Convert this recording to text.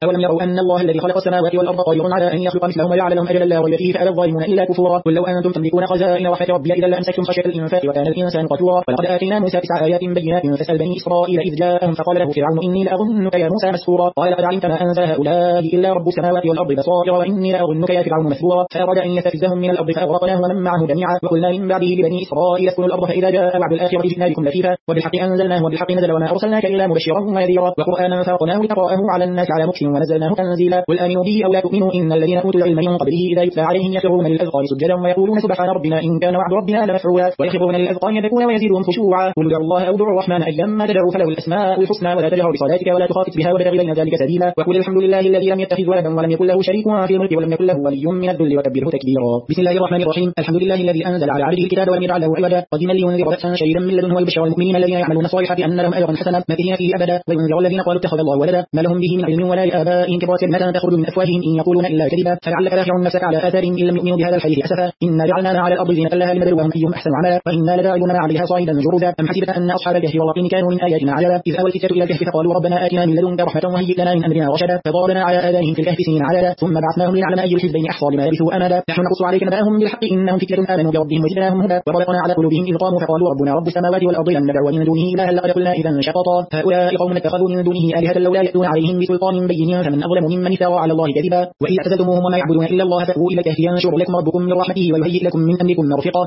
أولم يروا أن الله الذي خلق السماوات والأرض قادر على أن يخلق مثلهم وجعل لهم أجلا لا ريب فيه فأبى الظالمون إلا كفورا. قل لو أنتم تملكون خزائن رحمة ربي إذا لأمسكتم خشية الإنفاق وكان الإنسان قتورا. ولقد آتينا موسى 9 آيات بينات فاسأل بني إسرائيل إذ جاءهم فقال له فرعون إني لأظنك يا موسى مسحورا. قال لقد علمت ما أنزل هؤلاء إلا رب السماوات والأرض بصائر وإني لأظنك يا فرعون مسحورا. فأراد أن يستفزهم من الأرض فأغرقناه ومن معه جميعا. وقلنا من بعده لبني إسرائيل اسكنوا الأرض فإذا جاء وعد الآخرة جئنا بكم لفيفا وبالحق أنزلناه وبالحق نزل وما أرسلناك إلا مبشرا ونذيرا وقرآنا فرقناه لتقرأه على الناس على مكث ونزلناه تنزيلا. قل آمنوا به أو لا تؤمنوا إن الذين أوتوا العلم من قبله إذا يتلى عليهم يخرون للأذقان سجدا ويقولون سبحان ربنا إن كان وعد ربنا لمفعولا ويخرون للأذقان يبكون ويزيدهم خشوعا. قل ادعوا الله أو ادعوا الرحمن أيما تدعوا فله الأسماء الحسنى ولا تجهر بصلاتك ولا تخافت بها وابتغ بين ذلك سبيلا. وقل الحمد لله الذي لم يتخذ ولدا ولم يكن له شريك في الملك ولم يكن له ولي من الذل وكبره تكبيرا. بسم الله الرحمن الرحيم. الحمد لله الذي أنزل على عبده الكتاب ولم يجعل له عوجا قديما لينذر بأسا شديدا من لدنه ويبشر المؤمنين الذين يعملون الصالحات أن لهم أجرا حسنا ماكثين فيه أبدا وينذر الذين قالوا اتخذ الله ولدا ما لهم به من علم ولا لآبائهم كبرت كلمة تخرج من أفواههم إن يقولون إلا كذبا فلعلك باخع نفسك على آثارهم إن لم يؤمنوا بهذا الحديث أسفا إنا جعلنا على الأرض زينة لها لنبلوهم أيهم أحسن عملا وإنا لجاعلون ما عليها صعيدا جرذا. أم حسبت أن أصحاب الكهف والرقيم كانوا من آياتنا عجبا إذ أوى الفتية إلى الكهف فقالوا ربنا آتنا من لدنك رحمة وهيئ لنا من أمرنا رشدا فضربنا على آذانهم في الكهف سنين عددا ثم بعثناهم لنعلم أي الحزبين أحصى لما لبثوا أمدا نحن نقص عليك نبأهم بالحق إنهم فتية آمنوا بربهم وزدناهم هدى وربطنا على قلوبهم إذ قاموا فقالوا ربنا رب السماوات والأرض لن ندعو من دونه إلها لقد قلنا إذا شططا هؤلاء قوم اتخذوا من دونه آلهة لولا يأتون عليهم بسلطان بين فمن أظلم ممن افترى على الله كذبا وإذا اعتزلتموهم وما يعبدون إلا الله فأووا إلى الكهف ينشر لكم ربكم من رحمته ويهيئ لكم من أمركم مرفقا